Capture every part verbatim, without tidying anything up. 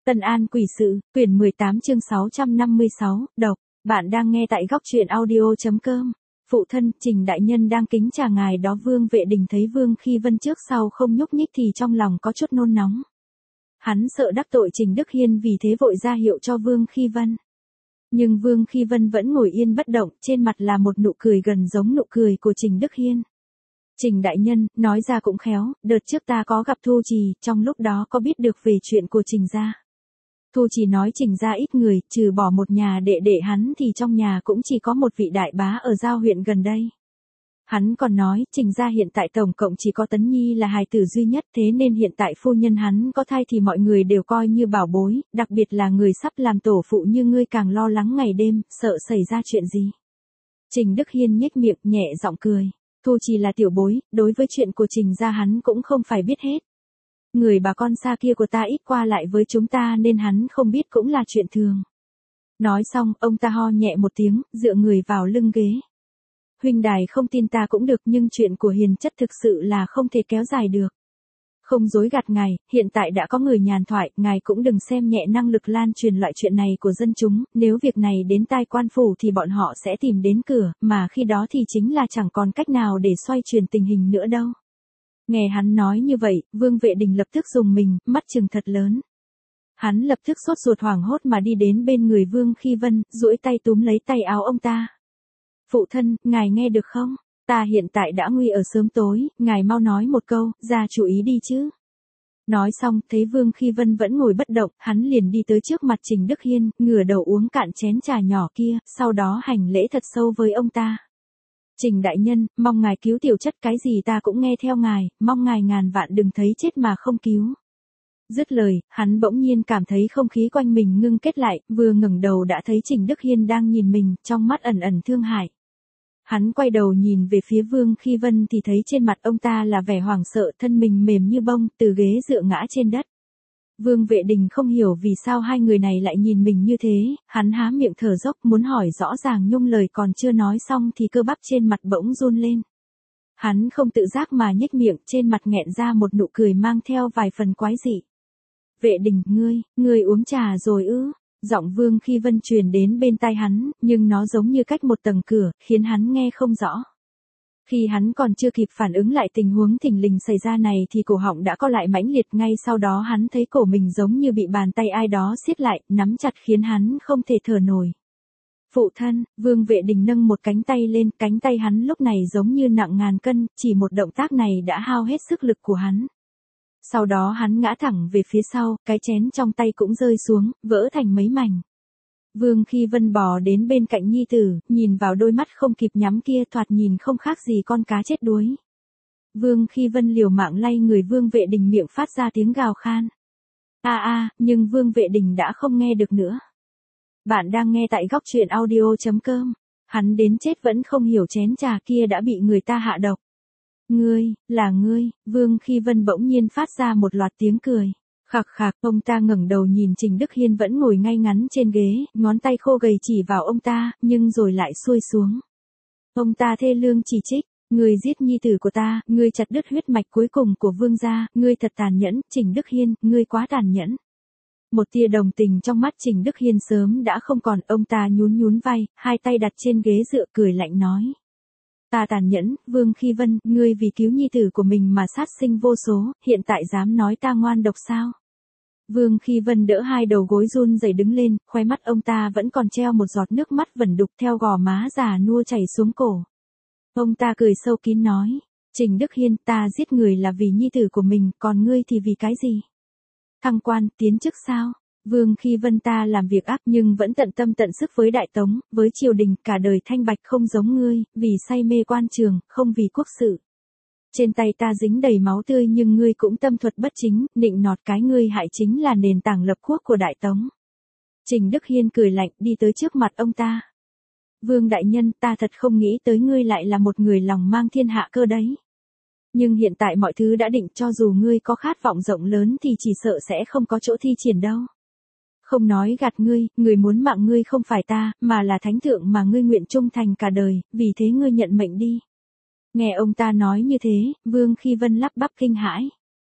Tân An Quỷ Sự, quyển mười tám chương sáu trăm năm mươi sáu, độc. Bạn đang nghe tại góc truyện audio.com. Phụ thân, Trình đại nhân đang kính trà ngài đó. Vương Vệ Đình thấy Vương Khi Vân trước sau không nhúc nhích thì trong lòng có chút nôn nóng. Hắn sợ đắc tội Trình Đức Hiên vì thế vội ra hiệu cho Vương Khi Vân. Nhưng Vương Khi Vân vẫn ngồi yên bất động, trên mặt là một nụ cười gần giống nụ cười của Trình Đức Hiên. Trình đại nhân, nói ra cũng khéo, đợt trước ta có gặp Thu Trì, trong lúc đó có biết được về chuyện của Trình gia. Thu Trì nói Trình gia ít người, trừ bỏ một nhà đệ đệ hắn thì trong nhà cũng chỉ có một vị đại bá ở Giao huyện gần đây. Hắn còn nói, Trình gia hiện tại tổng cộng chỉ có Tấn Nhi là hài tử duy nhất, thế nên hiện tại phu nhân hắn có thai thì mọi người đều coi như bảo bối, đặc biệt là người sắp làm tổ phụ như ngươi càng lo lắng ngày đêm, sợ xảy ra chuyện gì. Trình Đức Hiên nhếch miệng nhẹ giọng cười. Thu Trì là tiểu bối, đối với chuyện của Trình gia hắn cũng không phải biết hết. Người bà con xa kia của ta ít qua lại với chúng ta nên hắn không biết cũng là chuyện thường. Nói xong, ông ta ho nhẹ một tiếng, dựa người vào lưng ghế. Huynh đài không tin ta cũng được, nhưng chuyện của Hiền chất thực sự là không thể kéo dài được. Không dối gạt ngài, hiện tại đã có người nhàn thoại, ngài cũng đừng xem nhẹ năng lực lan truyền loại chuyện này của dân chúng, nếu việc này đến tai quan phủ thì bọn họ sẽ tìm đến cửa, mà khi đó thì chính là chẳng còn cách nào để xoay chuyển tình hình nữa đâu. Nghe hắn nói như vậy, Vương Vệ Đình lập tức rùng mình, mắt trừng thật lớn. Hắn lập tức sốt ruột hoảng hốt mà đi đến bên người Vương Khi Vân, duỗi tay túm lấy tay áo ông ta. Phụ thân, ngài nghe được không? Ta hiện tại đã nguy ở sớm tối, ngài mau nói một câu, ra chủ ý đi chứ. Nói xong, thấy Vương Khi Vân vẫn ngồi bất động, hắn liền đi tới trước mặt Trình Đức Hiên, ngửa đầu uống cạn chén trà nhỏ kia, sau đó hành lễ thật sâu với ông ta. Trình đại nhân, mong ngài cứu tiểu chất, cái gì ta cũng nghe theo ngài, mong ngài ngàn vạn đừng thấy chết mà không cứu. Dứt lời, hắn bỗng nhiên cảm thấy không khí quanh mình ngưng kết lại, vừa ngẩng đầu đã thấy Trình Đức Hiên đang nhìn mình, trong mắt ẩn ẩn thương hại. Hắn quay đầu nhìn về phía Vương Khi Vân thì thấy trên mặt ông ta là vẻ hoảng sợ, thân mình mềm như bông, từ ghế dựa ngã trên đất. Vương Vệ Đình không hiểu vì sao hai người này lại nhìn mình như thế, hắn há miệng thở dốc muốn hỏi rõ ràng nhưng lời còn chưa nói xong thì cơ bắp trên mặt bỗng run lên. Hắn không tự giác mà nhếch miệng, trên mặt nghẹn ra một nụ cười mang theo vài phần quái dị. Vệ Đình, ngươi, ngươi uống trà rồi ư? Giọng Vương Khi Vân truyền đến bên tai hắn, nhưng nó giống như cách một tầng cửa, khiến hắn nghe không rõ. Khi hắn còn chưa kịp phản ứng lại tình huống thình lình xảy ra này thì cổ họng đã co lại mãnh liệt, ngay sau đó hắn thấy cổ mình giống như bị bàn tay ai đó siết lại, nắm chặt khiến hắn không thể thở nổi. Phụ thân, Vương Vệ Đình nâng một cánh tay lên, cánh tay hắn lúc này giống như nặng ngàn cân, chỉ một động tác này đã hao hết sức lực của hắn. Sau đó hắn ngã thẳng về phía sau, cái chén trong tay cũng rơi xuống, vỡ thành mấy mảnh. Vương Khi Vân bò đến bên cạnh nhi tử, nhìn vào đôi mắt không kịp nhắm kia thoạt nhìn không khác gì con cá chết đuối. Vương Khi Vân liều mạng lay người Vương Vệ Đình, miệng phát ra tiếng gào khan. A a, nhưng Vương Vệ Đình đã không nghe được nữa. Bạn đang nghe tại góc truyện audio.com. Hắn đến chết vẫn không hiểu chén trà kia đã bị người ta hạ độc. Ngươi, là ngươi, Vương Khi Vân bỗng nhiên phát ra một loạt tiếng cười. Khạc khạc, ông ta ngẩng đầu nhìn Trình Đức Hiên vẫn ngồi ngay ngắn trên ghế, ngón tay khô gầy chỉ vào ông ta, nhưng rồi lại xuôi xuống. Ông ta thê lương chỉ trích, ngươi giết nhi tử của ta, ngươi chặt đứt huyết mạch cuối cùng của Vương gia, ngươi thật tàn nhẫn, Trình Đức Hiên, ngươi quá tàn nhẫn. Một tia đồng tình trong mắt Trình Đức Hiên sớm đã không còn, ông ta nhún nhún vai, hai tay đặt trên ghế dựa cười lạnh nói. Ta tàn nhẫn, Vương Khi Vân, ngươi vì cứu nhi tử của mình mà sát sinh vô số, hiện tại dám nói ta ngoan độc sao? Vương Khi Vân đỡ hai đầu gối run rẩy đứng lên, khóe mắt ông ta vẫn còn treo một giọt nước mắt vẩn đục theo gò má già nua chảy xuống cổ. Ông ta cười sâu kín nói, Trình Đức Hiên, ta giết người là vì nhi tử của mình, còn ngươi thì vì cái gì? Thăng quan, tiến chức sao? Vương Khi Vân, ta làm việc ác nhưng vẫn tận tâm tận sức với Đại Tống, với triều đình, cả đời thanh bạch không giống ngươi, vì say mê quan trường, không vì quốc sự. Trên tay ta dính đầy máu tươi nhưng ngươi cũng tâm thuật bất chính, nịnh nọt cái ngươi hại chính là nền tảng lập quốc của Đại Tống. Trình Đức Hiên cười lạnh đi tới trước mặt ông ta. Vương đại nhân, ta thật không nghĩ tới ngươi lại là một người lòng mang thiên hạ cơ đấy. Nhưng hiện tại mọi thứ đã định, cho dù ngươi có khát vọng rộng lớn thì chỉ sợ sẽ không có chỗ thi triển đâu. Không nói gạt ngươi, người muốn mạng ngươi không phải ta, mà là thánh thượng mà ngươi nguyện trung thành cả đời, vì thế ngươi nhận mệnh đi. Nghe ông ta nói như thế, Vương Khi Vân lắp bắp kinh hãi.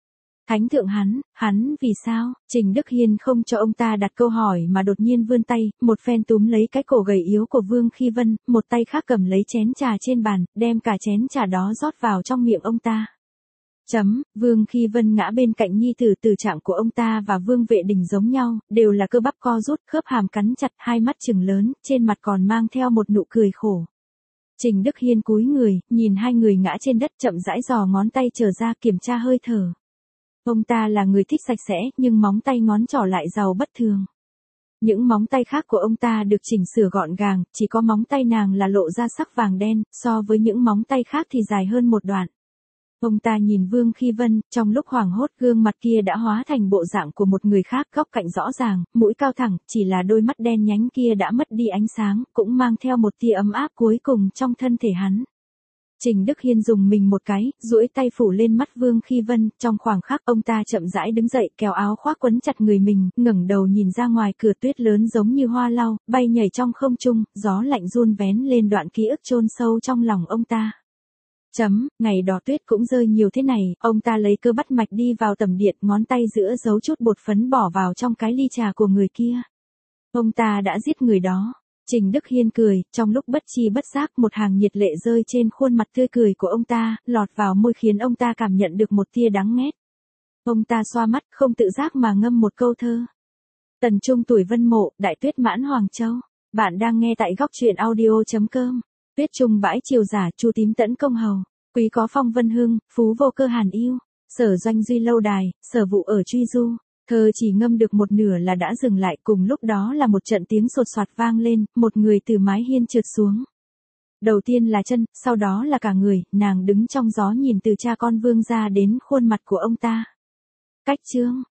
Thánh thượng hắn, hắn vì sao? Trình Đức Hiên không cho ông ta đặt câu hỏi mà đột nhiên vươn tay, một phen túm lấy cái cổ gầy yếu của Vương Khi Vân, một tay khác cầm lấy chén trà trên bàn, đem cả chén trà đó rót vào trong miệng ông ta. Chấm, Vương Khi Vân ngã bên cạnh nhi tử, tử trạng của ông ta và Vương Vệ Đình giống nhau, đều là cơ bắp co rút, khớp hàm cắn chặt, hai mắt trừng lớn, trên mặt còn mang theo một nụ cười khổ. Trình Đức Hiên cúi người, nhìn hai người ngã trên đất, chậm rãi giò ngón tay trở ra kiểm tra hơi thở. Ông ta là người thích sạch sẽ, nhưng móng tay ngón trỏ lại giàu bất thường. Những móng tay khác của ông ta được chỉnh sửa gọn gàng, chỉ có móng tay nàng là lộ ra sắc vàng đen, so với những móng tay khác thì dài hơn một đoạn. Ông ta nhìn Vương Khi Vân, trong lúc hoảng hốt gương mặt kia đã hóa thành bộ dạng của một người khác, góc cạnh rõ ràng, mũi cao thẳng, chỉ là đôi mắt đen nhánh kia đã mất đi ánh sáng, cũng mang theo một tia ấm áp cuối cùng trong thân thể hắn. Trình Đức Hiên dùng mình một cái, duỗi tay phủ lên mắt Vương Khi Vân, trong khoảng khắc ông ta chậm rãi đứng dậy, kéo áo khoác quấn chặt người mình, ngẩng đầu nhìn ra ngoài cửa, tuyết lớn giống như hoa lau, bay nhảy trong không trung, gió lạnh run vén lên đoạn ký ức chôn sâu trong lòng ông ta. Chấm, ngày đỏ tuyết cũng rơi nhiều thế này, ông ta lấy cơ bắt mạch đi vào tầm điện, ngón tay giữa giấu chút bột phấn bỏ vào trong cái ly trà của người kia. Ông ta đã giết người đó. Trình Đức Hiên cười, trong lúc bất chi bất giác một hàng nhiệt lệ rơi trên khuôn mặt tươi cười của ông ta, lọt vào môi khiến ông ta cảm nhận được một tia đắng nghét. Ông ta xoa mắt, không tự giác mà ngâm một câu thơ. Tần trung tuổi vân mộ, đại tuyết mãn Hoàng Châu. Bạn đang nghe tại góc truyện audio chấm com. Tuyết trung bãi chiều giả, chu tím tẫn công hầu. Quý có phong vân hương, phú vô cơ hàn yêu. Sở doanh duy lâu đài, sở vụ ở truy du. Thơ chỉ ngâm được một nửa là đã dừng lại, cùng lúc đó là một trận tiếng sột soạt vang lên, một người từ mái hiên trượt xuống. Đầu tiên là chân, sau đó là cả người, nàng đứng trong gió nhìn từ cha con Vương ra đến khuôn mặt của ông ta. Cách chương.